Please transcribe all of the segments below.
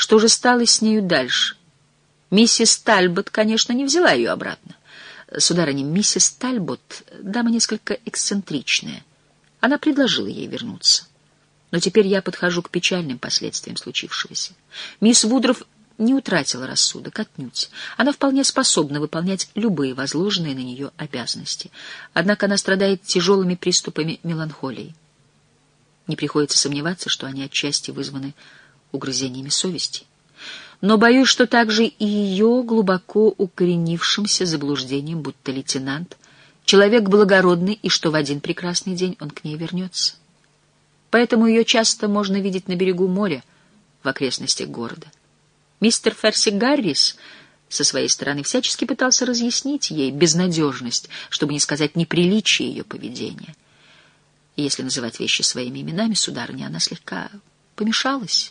Что же стало с нею дальше? Миссис Тальбот, конечно, не взяла ее обратно. Сударыня, миссис Тальбот — дама несколько эксцентричная. Она предложила ей вернуться. Но теперь я подхожу к печальным последствиям случившегося. Мисс Вудроф не утратила рассудок, отнюдь. Она вполне способна выполнять любые возложенные на нее обязанности. Однако она страдает тяжелыми приступами меланхолии. Не приходится сомневаться, что они отчасти вызваны угрызениями совести. Но боюсь, что также и ее глубоко укоренившимся заблуждением, будто лейтенант — человек благородный, и что в один прекрасный день он к ней вернется. Поэтому ее часто можно видеть на берегу моря в окрестностях города. Мистер Перси Гаррис со своей стороны всячески пытался разъяснить ей безнадежность, чтобы не сказать неприличие ее поведения. И если называть вещи своими именами, сударыня, она слегка помешалась.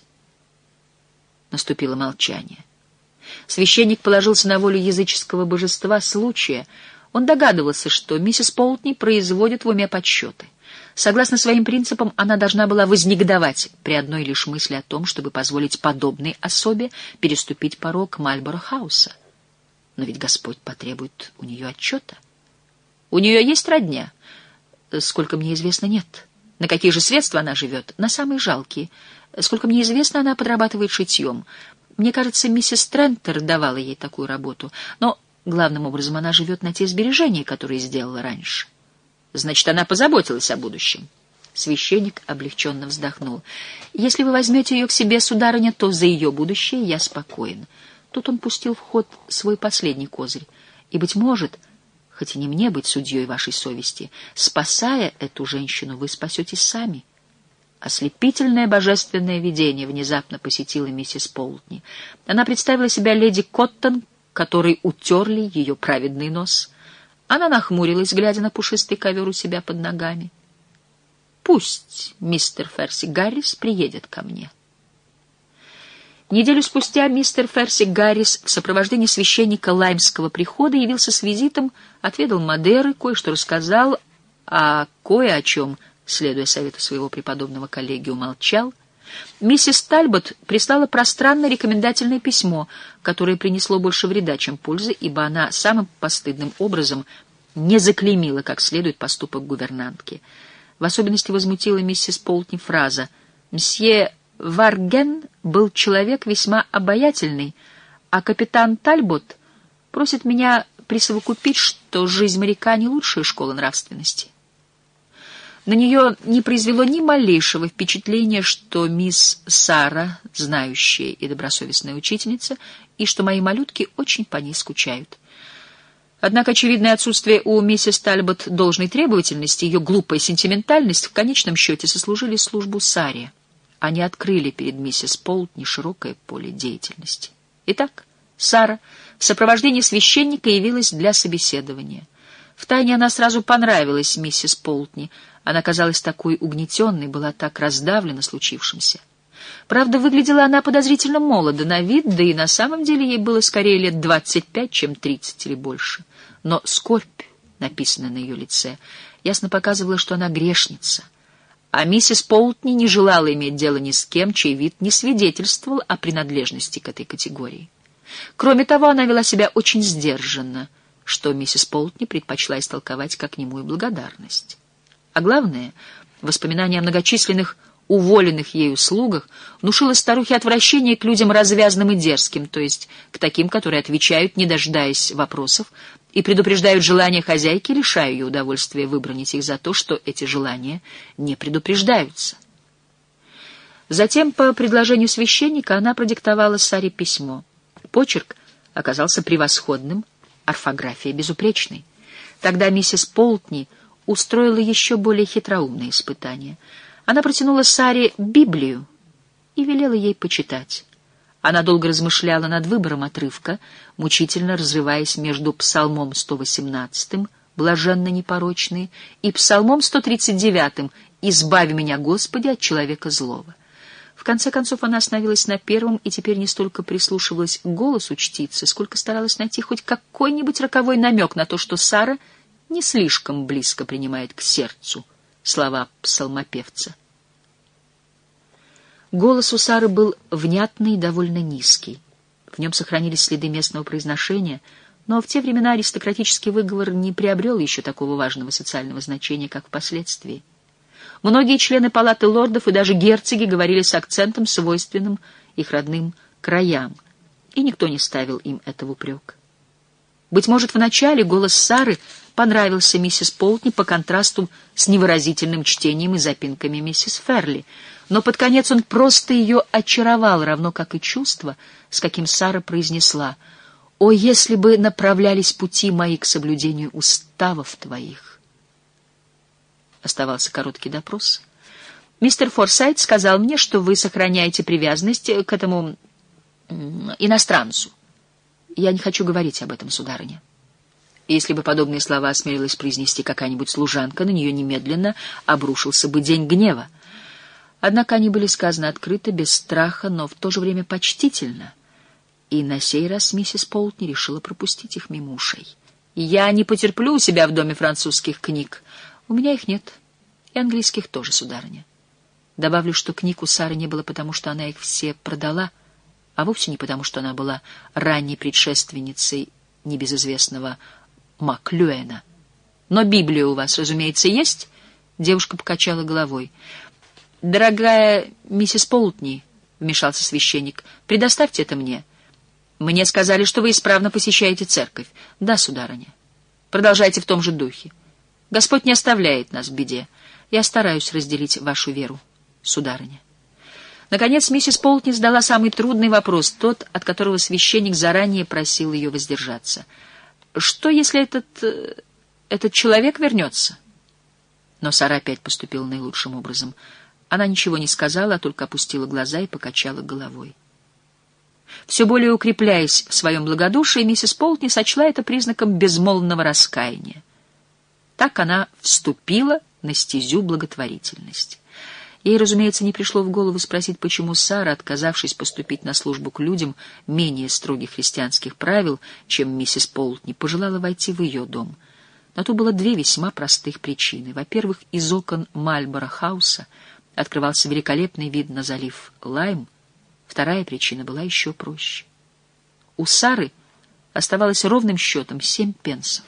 Наступило молчание. Священник положился на волю языческого божества случая. Он догадывался, что миссис Полтни производит в уме подсчеты. Согласно своим принципам, она должна была вознегодовать при одной лишь мысли о том, чтобы позволить подобной особе переступить порог Мальборо-хауса. Но ведь Господь потребует у нее отчета. У нее есть родня? Сколько мне известно, нет. На какие же средства она живет? На самые жалкие. Сколько мне известно, она подрабатывает шитьем. Мне кажется, миссис Трентер давала ей такую работу. Но главным образом она живет на те сбережения, которые сделала раньше. Значит, она позаботилась о будущем. Священник облегченно вздохнул. Если вы возьмете ее к себе, сударыня, то за ее будущее я спокоен. Тут он пустил в ход свой последний козырь. И, быть может, хоть и не мне быть судьей вашей совести, спасая эту женщину, вы спасетесь сами. Ослепительное божественное видение внезапно посетило миссис Полтни. Она представила себя леди Коттон, которой утерли ее праведный нос. Она нахмурилась, глядя на пушистый ковер у себя под ногами. «Пусть мистер Перси Гаррис приедет ко мне». Неделю спустя мистер Перси Гаррис в сопровождении священника Лаймского прихода явился с визитом, отведал Мадеры, кое-что рассказал, а кое о чем, следуя совету своего преподобного коллеги, умолчал. Миссис Тальбот прислала пространное рекомендательное письмо, которое принесло больше вреда, чем пользы, ибо она самым постыдным образом не заклеймила как следует поступок гувернантки. В особенности возмутила миссис Полтни фраза «Мсье Варген был человек весьма обаятельный, а капитан Тальбот просит меня присовокупить, что жизнь моряка не лучшая школа нравственности». На нее не произвело ни малейшего впечатления, что мисс Сара, знающая и добросовестная учительница, и что мои малютки очень по ней скучают. Однако очевидное отсутствие у миссис Тальбот должной требовательности, ее глупая сентиментальность в конечном счете сослужили службу Саре. Они открыли перед миссис Полтни широкое поле деятельности. Итак, Сара в сопровождении священника явилась для собеседования. Втайне она сразу понравилась миссис Полтни. Она казалась такой угнетенной, была так раздавлена случившимся. Правда, выглядела она подозрительно молодо на вид, да и на самом деле ей было скорее лет 25, чем 30 или больше. Но скорбь, написанная на ее лице, ясно показывала, что она грешница. А миссис Полтни не желала иметь дело ни с кем, чей вид не свидетельствовал о принадлежности к этой категории. Кроме того, она вела себя очень сдержанно, что миссис Полтни предпочла истолковать как немую благодарность. А главное, воспоминание о многочисленных уволенных ею слугах внушило старухе отвращение к людям развязным и дерзким, то есть к таким, которые отвечают, не дожидаясь вопросов, и предупреждают желания хозяйки, лишая ее удовольствия выбранить их за то, что эти желания не предупреждаются. Затем, по предложению священника, она продиктовала Саре письмо. Почерк оказался превосходным, орфография безупречной. Тогда миссис Полтни устроила еще более хитроумное испытание. Она протянула Саре Библию и велела ей почитать. Она долго размышляла над выбором отрывка, мучительно разрываясь между Псалмом 118, блаженно непорочный, и Псалмом 139, «Избави меня, Господи, от человека злого». В конце концов она остановилась на первом и теперь не столько прислушивалась к голосу чтицы, сколько старалась найти хоть какой-нибудь роковой намек на то, что Сара не слишком близко принимает к сердцу слова псалмопевца. Голос у Сары был внятный и довольно низкий. В нем сохранились следы местного произношения, но в те времена аристократический выговор не приобрел еще такого важного социального значения, как впоследствии. Многие члены палаты лордов и даже герцоги говорили с акцентом, свойственным их родным краям, и никто не ставил им это в упрек. Быть может, вначале голос Сары понравился миссис Полтни по контрасту с невыразительным чтением и запинками миссис Ферли, но под конец он просто ее очаровал, равно как и чувство, с каким Сара произнесла: «О, если бы направлялись пути мои к соблюдению уставов твоих!» Оставался короткий допрос. «Мистер Форсайт сказал мне, что вы сохраняете привязанность к этому иностранцу. Я не хочу говорить об этом, сударыня». Если бы подобные слова осмелилась произнести какая-нибудь служанка, на нее немедленно обрушился бы день гнева. Однако они были сказаны открыто, без страха, но в то же время почтительно. И на сей раз миссис Полтни решила пропустить их мимо ушей. «Я не потерплю у себя в доме французских книг. У меня их нет. И английских тоже, сударыня». Добавлю, что книг у Сары не было, потому что она их все продала, а вовсе не потому, что она была ранней предшественницей небезызвестного Маклюэна. «Но Библия у вас, разумеется, есть?» Девушка покачала головой. «Дорогая миссис Полтни», — вмешался священник, — «предоставьте это мне. Мне сказали, что вы исправно посещаете церковь». «Да, сударыня». «Продолжайте в том же духе. Господь не оставляет нас в беде. Я стараюсь разделить вашу веру, сударыня». Наконец миссис Полтни задала самый трудный вопрос, тот, от которого священник заранее просил ее воздержаться. «Что, если этот человек вернется?» Но Сара опять поступила наилучшим образом. Она ничего не сказала, а только опустила глаза и покачала головой. Все более укрепляясь в своем благодушии, миссис Полтни сочла это признаком безмолвного раскаяния. Так она вступила на стезю благотворительности. Ей, разумеется, не пришло в голову спросить, почему Сара, отказавшись поступить на службу к людям менее строгих христианских правил, чем миссис Полтни, пожелала войти в ее дом. На то было две весьма простых причины. Во-первых, из окон Мальборо-хауса открывался великолепный вид на залив Лайм. Вторая причина была еще проще. У Сары оставалось ровным счетом 7 пенсов.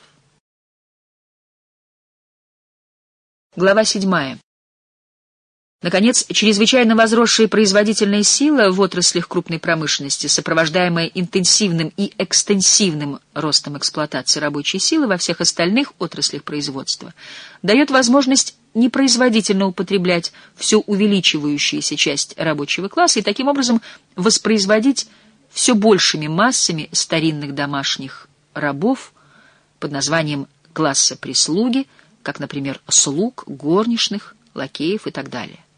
Глава 7. Наконец, чрезвычайно возросшая производительная сила в отраслях крупной промышленности, сопровождаемая интенсивным и экстенсивным ростом эксплуатации рабочей силы во всех остальных отраслях производства, дает возможность непроизводительно употреблять всю увеличивающуюся часть рабочего класса и таким образом воспроизводить все большими массами старинных домашних рабов под названием класса прислуги, как, например, слуг, горничных, лакеев и так далее.